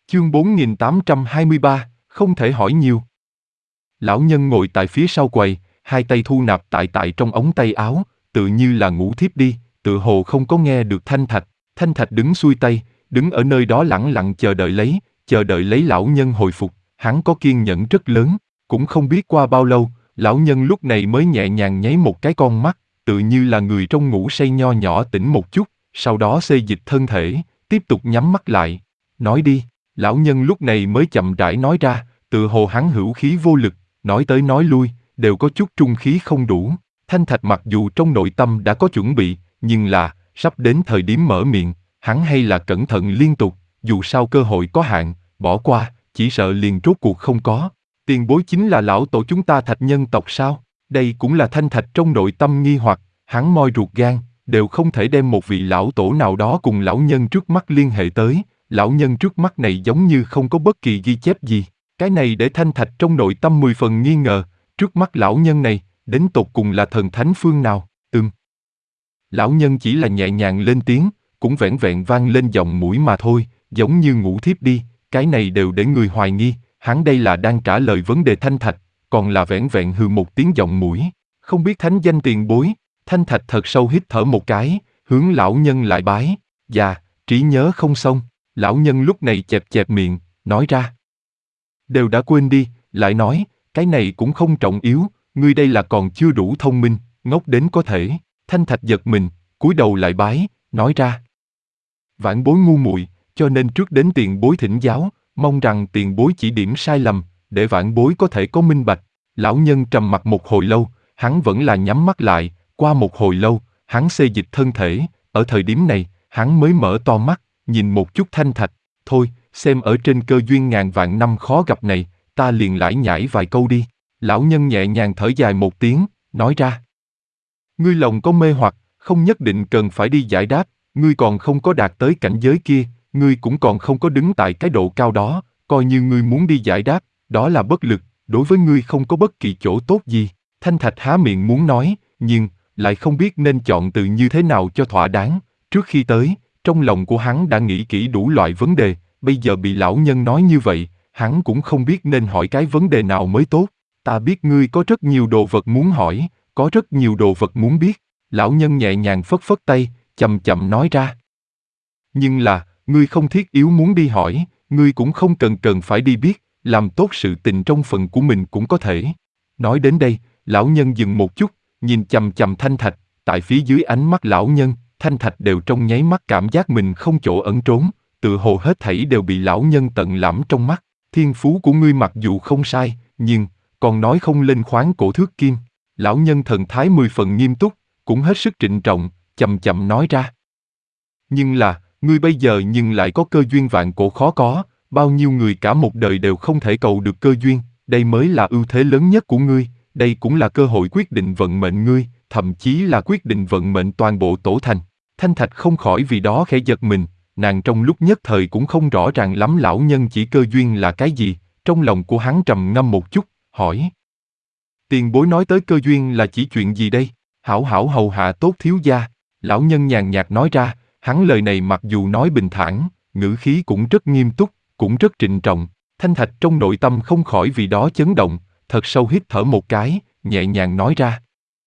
Chương 4823, không thể hỏi nhiều. Lão nhân ngồi tại phía sau quầy, hai tay thu nạp tại trong ống tay áo, tự như là ngủ thiếp đi, tự hồ không có nghe được Thanh Thạch. Thanh Thạch đứng xuôi tay, đứng ở nơi đó lẳng lặng chờ đợi lấy lão nhân hồi phục. Hắn có kiên nhẫn rất lớn, cũng không biết qua bao lâu, lão nhân lúc này mới nhẹ nhàng nháy một cái con mắt, tự như là người trong ngủ say nho nhỏ tỉnh một chút, sau đó xê dịch thân thể, tiếp tục nhắm mắt lại. Nói đi. Lão nhân lúc này mới chậm rãi nói ra, tự hồ hắn hữu khí vô lực, nói tới nói lui, đều có chút trung khí không đủ. Thanh Thạch mặc dù trong nội tâm đã có chuẩn bị, nhưng là, sắp đến thời điểm mở miệng, hắn hay là cẩn thận liên tục, dù sao cơ hội có hạn, bỏ qua, chỉ sợ liền rốt cuộc không có. Tiền bối chính là lão tổ chúng ta Thạch nhân tộc sao? Đây cũng là Thanh Thạch trong nội tâm nghi hoặc, hắn moi ruột gan, đều không thể đem một vị lão tổ nào đó cùng lão nhân trước mắt liên hệ tới. Lão nhân trước mắt này giống như không có bất kỳ ghi chép gì. Cái này để Thanh Thạch trong nội tâm 10 phần nghi ngờ, trước mắt lão nhân này, đến tột cùng là thần thánh phương nào? Lão nhân chỉ là nhẹ nhàng lên tiếng, cũng vẻn vẹn vang lên giọng mũi mà thôi, giống như ngủ thiếp đi, cái này đều để người hoài nghi, hắn đây là đang trả lời vấn đề Thanh Thạch, còn là vẻn vẹn hừ một tiếng giọng mũi. Không biết thánh danh tiền bối. Thanh Thạch thật sâu hít thở một cái, hướng lão nhân lại bái. Dạ, trí nhớ không xong. Lão nhân lúc này chẹp miệng, nói ra. Đều đã quên đi, lại nói, cái này cũng không trọng yếu, ngươi đây là còn chưa đủ thông minh, ngốc đến có thể. Thanh Thạch giật mình, cúi đầu lại bái, nói ra. Vãn bối ngu muội, cho nên trước đến tiền bối thỉnh giáo, mong rằng tiền bối chỉ điểm sai lầm, để vãn bối có thể có minh bạch. Lão nhân trầm mặc một hồi lâu, hắn vẫn là nhắm mắt lại, qua một hồi lâu, hắn xê dịch thân thể, ở thời điểm này, hắn mới mở to mắt, nhìn một chút Thanh Thạch, thôi, xem ở trên cơ duyên ngàn vạn năm khó gặp này, ta liền lải nhải vài câu đi. Lão nhân nhẹ nhàng thở dài một tiếng, nói ra. Ngươi lòng có mê hoặc, không nhất định cần phải đi giải đáp, ngươi còn không có đạt tới cảnh giới kia, ngươi cũng còn không có đứng tại cái độ cao đó, coi như ngươi muốn đi giải đáp, đó là bất lực, đối với ngươi không có bất kỳ chỗ tốt gì. Thanh Thạch há miệng muốn nói, nhưng, lại không biết nên chọn từ như thế nào cho thỏa đáng. Trước khi tới, trong lòng của hắn đã nghĩ kỹ đủ loại vấn đề, bây giờ bị lão nhân nói như vậy, hắn cũng không biết nên hỏi cái vấn đề nào mới tốt. Ta biết ngươi có rất nhiều đồ vật muốn hỏi, có rất nhiều đồ vật muốn biết. Lão nhân nhẹ nhàng phất phất tay, chậm chậm nói ra. Nhưng là, ngươi không thiết yếu muốn đi hỏi, ngươi cũng không cần phải đi biết, làm tốt sự tình trong phần của mình cũng có thể. Nói đến đây, lão nhân dừng một chút, nhìn chằm chằm Thanh Thạch, tại phía dưới ánh mắt lão nhân, Thanh Thạch đều trong nháy mắt cảm giác mình không chỗ ẩn trốn, tự hồ hết thảy đều bị lão nhân tận lãm trong mắt. Thiên phú của ngươi mặc dù không sai, nhưng, còn nói không lên khoáng cổ thước kim. Lão nhân thần thái 10 phần nghiêm túc, cũng hết sức trịnh trọng, chậm chậm nói ra. Nhưng là, ngươi bây giờ nhưng lại có cơ duyên vạn cổ khó có, bao nhiêu người cả một đời đều không thể cầu được cơ duyên, đây mới là ưu thế lớn nhất của ngươi, đây cũng là cơ hội quyết định vận mệnh ngươi, thậm chí là quyết định vận mệnh toàn bộ tổ thành. Thanh Thạch không khỏi vì đó khẽ giật mình, nàng trong lúc nhất thời cũng không rõ ràng lắm lão nhân chỉ cơ duyên là cái gì, trong lòng của hắn trầm ngâm một chút, hỏi. Tiền bối nói tới cơ duyên là chỉ chuyện gì đây? Hảo hảo hầu hạ tốt thiếu gia. Lão nhân nhàn nhạt nói ra, hắn lời này mặc dù nói bình thản, ngữ khí cũng rất nghiêm túc, cũng rất trịnh trọng. Thanh Thạch trong nội tâm không khỏi vì đó chấn động, thật sâu hít thở một cái, nhẹ nhàng nói ra.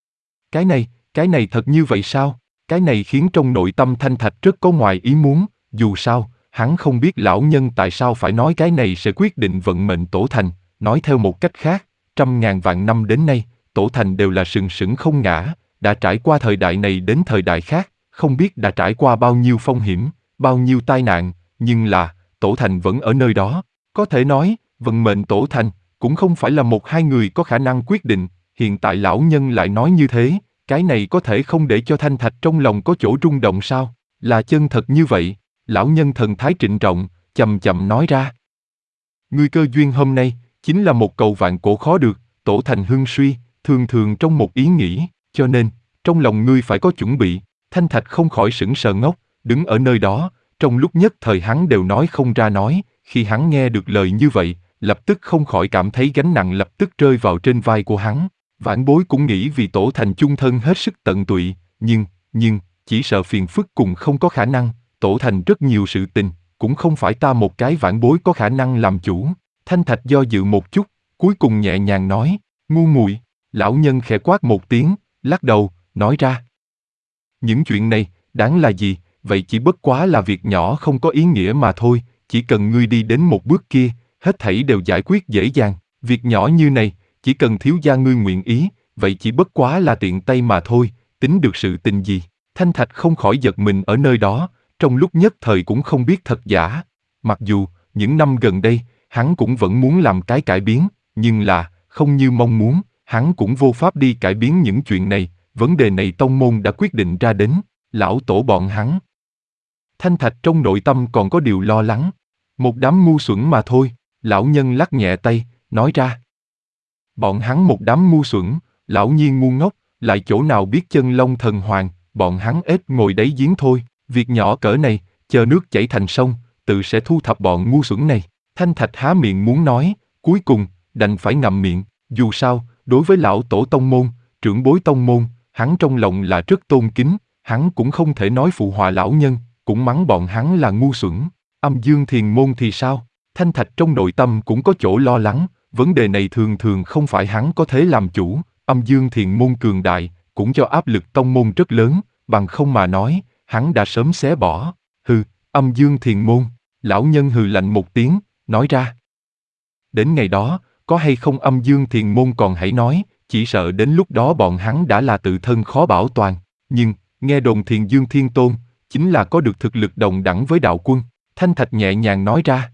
Cái này thật như vậy sao? Cái này khiến trong nội tâm Thanh Thạch rất có ngoài ý muốn, dù sao, hắn không biết lão nhân tại sao phải nói cái này sẽ quyết định vận mệnh tổ thành, nói theo một cách khác, trăm ngàn vạn năm đến nay, tổ thành đều là sừng sững không ngã, đã trải qua thời đại này đến thời đại khác, không biết đã trải qua bao nhiêu phong hiểm, bao nhiêu tai nạn, nhưng là, tổ thành vẫn ở nơi đó. Có thể nói, vận mệnh tổ thành, cũng không phải là một hai người có khả năng quyết định, hiện tại lão nhân lại nói như thế, cái này có thể không để cho Thanh Thạch trong lòng có chỗ rung động sao? Là chân thật như vậy, lão nhân thần thái trịnh trọng, chậm chậm nói ra. Ngươi cơ duyên hôm nay, chính là một cầu vạn cổ khó được, tổ thành hưng suy, thường thường trong một ý nghĩ, cho nên, trong lòng ngươi phải có chuẩn bị. Thanh Thạch không khỏi sững sờ ngốc, đứng ở nơi đó, trong lúc nhất thời hắn đều nói không ra nói, khi hắn nghe được lời như vậy, lập tức không khỏi cảm thấy gánh nặng lập tức rơi vào trên vai của hắn. Vãn bối cũng nghĩ vì tổ thành chung thân hết sức tận tụy, nhưng, chỉ sợ phiền phức cùng không có khả năng, tổ thành rất nhiều sự tình, cũng không phải ta một cái vãn bối có khả năng làm chủ. Thanh Thạch do dự một chút, cuối cùng nhẹ nhàng nói, ngu muội. Lão nhân khẽ quát một tiếng, lắc đầu, nói ra. Những chuyện này, đáng là gì, vậy chỉ bất quá là việc nhỏ không có ý nghĩa mà thôi, chỉ cần ngươi đi đến một bước kia, hết thảy đều giải quyết dễ dàng. Việc nhỏ như này, chỉ cần thiếu gia ngươi nguyện ý, vậy chỉ bất quá là tiện tay mà thôi, tính được sự tình gì. Thanh Thạch không khỏi giật mình ở nơi đó, trong lúc nhất thời cũng không biết thật giả. Mặc dù, những năm gần đây, hắn cũng vẫn muốn làm cái cải biến, nhưng là, không như mong muốn, hắn cũng vô pháp đi cải biến những chuyện này, vấn đề này tông môn đã quyết định ra đến, lão tổ bọn hắn. Thanh Thạch trong nội tâm còn có điều lo lắng. Một đám ngu xuẩn mà thôi, lão nhân lắc nhẹ tay, nói ra. Bọn hắn một đám ngu xuẩn, lão nhiên ngu ngốc, lại chỗ nào biết chân long thần hoàng, bọn hắn ếch ngồi đáy giếng thôi, việc nhỏ cỡ này, chờ nước chảy thành sông, tự sẽ thu thập bọn ngu xuẩn này. Thanh Thạch há miệng muốn nói, cuối cùng, đành phải ngậm miệng, dù sao, đối với lão tổ tông môn, trưởng bối tông môn, hắn trong lòng là rất tôn kính, hắn cũng không thể nói phụ họa lão nhân, cũng mắng bọn hắn là ngu xuẩn. Âm Dương Thiền môn thì sao? Thanh Thạch trong nội tâm cũng có chỗ lo lắng, vấn đề này thường thường không phải hắn có thể làm chủ, Âm Dương Thiền môn cường đại, cũng cho áp lực tông môn rất lớn, bằng không mà nói, hắn đã sớm xé bỏ. Hừ, Âm Dương Thiền môn, lão nhân hừ lạnh một tiếng, nói ra. Đến ngày đó, có hay không Âm Dương Thiền môn còn hãy nói, chỉ sợ đến lúc đó bọn hắn đã là tự thân khó bảo toàn, nhưng, nghe đồn Thiền Dương Thiên Tôn, chính là có được thực lực đồng đẳng với đạo quân, Thanh Thạch nhẹ nhàng nói ra.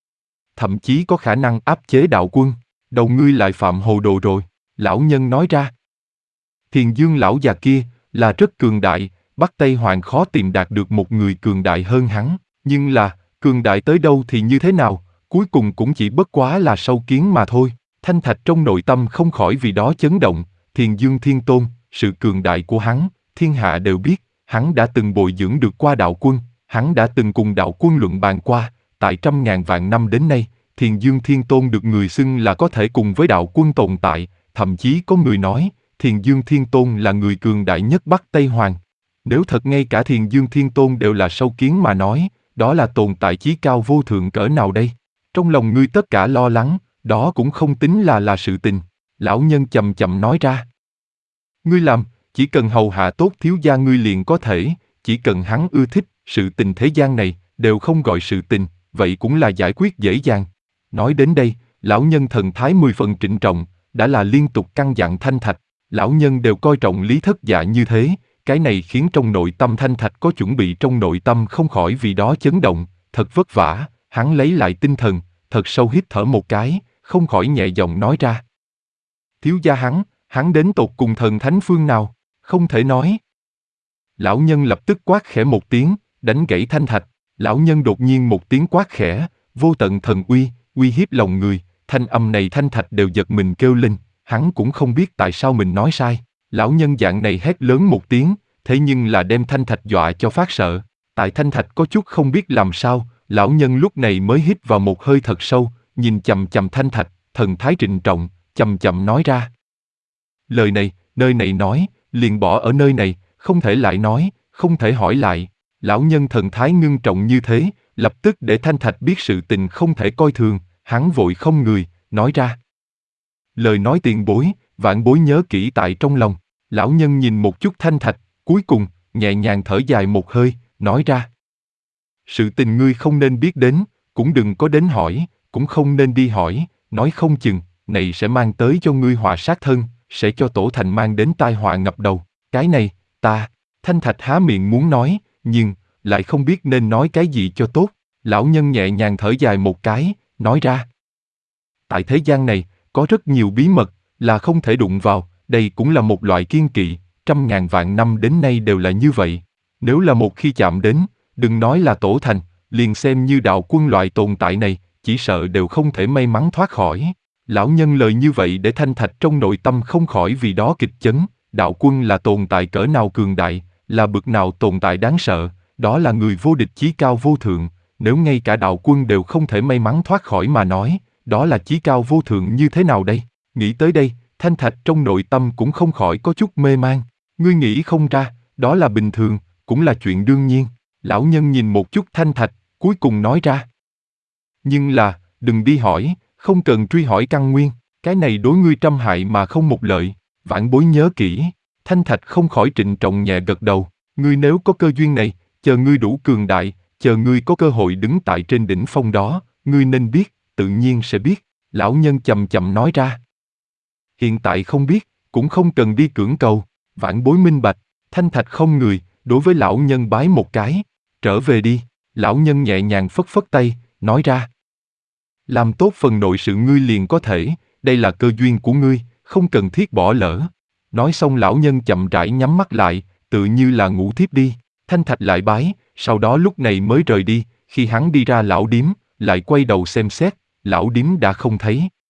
Thậm chí có khả năng áp chế đạo quân, đầu ngươi lại phạm hồ đồ rồi, lão nhân nói ra. Thiền Dương lão già kia, là rất cường đại, Bắc Tây Hoàng khó tìm đạt được một người cường đại hơn hắn, nhưng là, cường đại tới đâu thì như thế nào, cuối cùng cũng chỉ bất quá là sâu kiến mà thôi. Thanh Thạch trong nội tâm không khỏi vì đó chấn động, Thiền Dương Thiên Tôn, sự cường đại của hắn, thiên hạ đều biết, hắn đã từng bồi dưỡng được qua đạo quân, hắn đã từng cùng đạo quân luận bàn qua, tại trăm ngàn vạn năm đến nay, Thiền Dương Thiên Tôn được người xưng là có thể cùng với đạo quân tồn tại, thậm chí có người nói, Thiền Dương Thiên Tôn là người cường đại nhất Bắc Tây Hoàng. Nếu thật ngay cả Thiền Dương Thiên Tôn đều là sâu kiến mà nói, đó là tồn tại chí cao vô thượng cỡ nào đây? Trong lòng ngươi tất cả lo lắng, đó cũng không tính là sự tình. Lão nhân chậm chậm nói ra. Ngươi làm, chỉ cần hầu hạ tốt thiếu gia ngươi liền có thể, chỉ cần hắn ưa thích, sự tình thế gian này, đều không gọi sự tình, vậy cũng là giải quyết dễ dàng. Nói đến đây, lão nhân thần thái 10 phần trịnh trọng, đã là liên tục căn dặn Thanh Thạch, lão nhân đều coi trọng Lý Thất Dạ như thế, cái này khiến trong nội tâm Thanh Thạch có chuẩn bị trong nội tâm không khỏi vì đó chấn động, thật vất vả, hắn lấy lại tinh thần, thật sâu hít thở một cái, không khỏi nhẹ giọng nói ra. Thiếu gia hắn đến tột cùng thần thánh phương nào, không thể nói. Lão nhân lập tức quát khẽ một tiếng, đánh gãy Thanh Thạch, lão nhân đột nhiên một tiếng quát khẽ, vô tận thần uy hiếp lòng người, thanh âm này Thanh Thạch đều giật mình kêu lên, hắn cũng không biết tại sao mình nói sai. Lão nhân dạng này hét lớn một tiếng, thế nhưng là đem Thanh Thạch dọa cho phát sợ. Tại Thanh Thạch có chút không biết làm sao, lão nhân lúc này mới hít vào một hơi thật sâu, nhìn chằm chằm Thanh Thạch, thần thái trịnh trọng, chậm chậm nói ra. Lời này, nơi này nói, liền bỏ ở nơi này, không thể lại nói, không thể hỏi lại. Lão nhân thần thái ngưng trọng như thế, lập tức để Thanh Thạch biết sự tình không thể coi thường, hắn vội không người, nói ra. Lời nói tiền bối, vạn bối nhớ kỹ tại trong lòng. Lão nhân nhìn một chút Thanh Thạch, cuối cùng, nhẹ nhàng thở dài một hơi, nói ra. Sự tình ngươi không nên biết đến, cũng đừng có đến hỏi, cũng không nên đi hỏi, nói không chừng, này sẽ mang tới cho ngươi họa sát thân, sẽ cho tổ thành mang đến tai họa ngập đầu. Cái này, Thanh Thạch há miệng muốn nói, nhưng, lại không biết nên nói cái gì cho tốt. Lão nhân nhẹ nhàng thở dài một cái, nói ra. Tại thế gian này, có rất nhiều bí mật, là không thể đụng vào, đây cũng là một loại kiêng kỵ, trăm ngàn vạn năm đến nay đều là như vậy. Nếu là một khi chạm đến, đừng nói là tổ thành, liền xem như đạo quân loại tồn tại này, chỉ sợ đều không thể may mắn thoát khỏi. Lão nhân lời như vậy để Thanh Thạch trong nội tâm không khỏi vì đó kịch chấn, đạo quân là tồn tại cỡ nào cường đại, là bực nào tồn tại đáng sợ, đó là người vô địch chí cao vô thượng, nếu ngay cả đạo quân đều không thể may mắn thoát khỏi mà nói, đó là chí cao vô thượng như thế nào đây? Nghĩ tới đây, Thanh Thạch trong nội tâm cũng không khỏi có chút mê man. Ngươi nghĩ không ra, đó là bình thường, cũng là chuyện đương nhiên. Lão nhân nhìn một chút Thanh Thạch, cuối cùng nói ra. Nhưng là, đừng đi hỏi, không cần truy hỏi căn nguyên, cái này đối ngươi trăm hại mà không một lợi. Vãn bối nhớ kỹ. Thanh Thạch không khỏi trịnh trọng nhẹ gật đầu. Ngươi nếu có cơ duyên này, chờ ngươi đủ cường đại, chờ ngươi có cơ hội đứng tại trên đỉnh phong đó, ngươi nên biết, tự nhiên sẽ biết. Lão nhân chậm chậm nói ra. Hiện tại không biết, cũng không cần đi cưỡng cầu. Vãn bối minh bạch. Thanh Thạch không người, đối với lão nhân bái một cái. Trở về đi. Lão nhân nhẹ nhàng phất phất tay, nói ra. Làm tốt phần nội sự ngươi liền có thể, đây là cơ duyên của ngươi, không cần thiết bỏ lỡ. Nói xong lão nhân chậm rãi nhắm mắt lại, tự như là ngủ thiếp đi. Thanh Thạch lại bái, sau đó lúc này mới rời đi. Khi hắn đi ra lão điếm, lại quay đầu xem xét, lão điếm đã không thấy.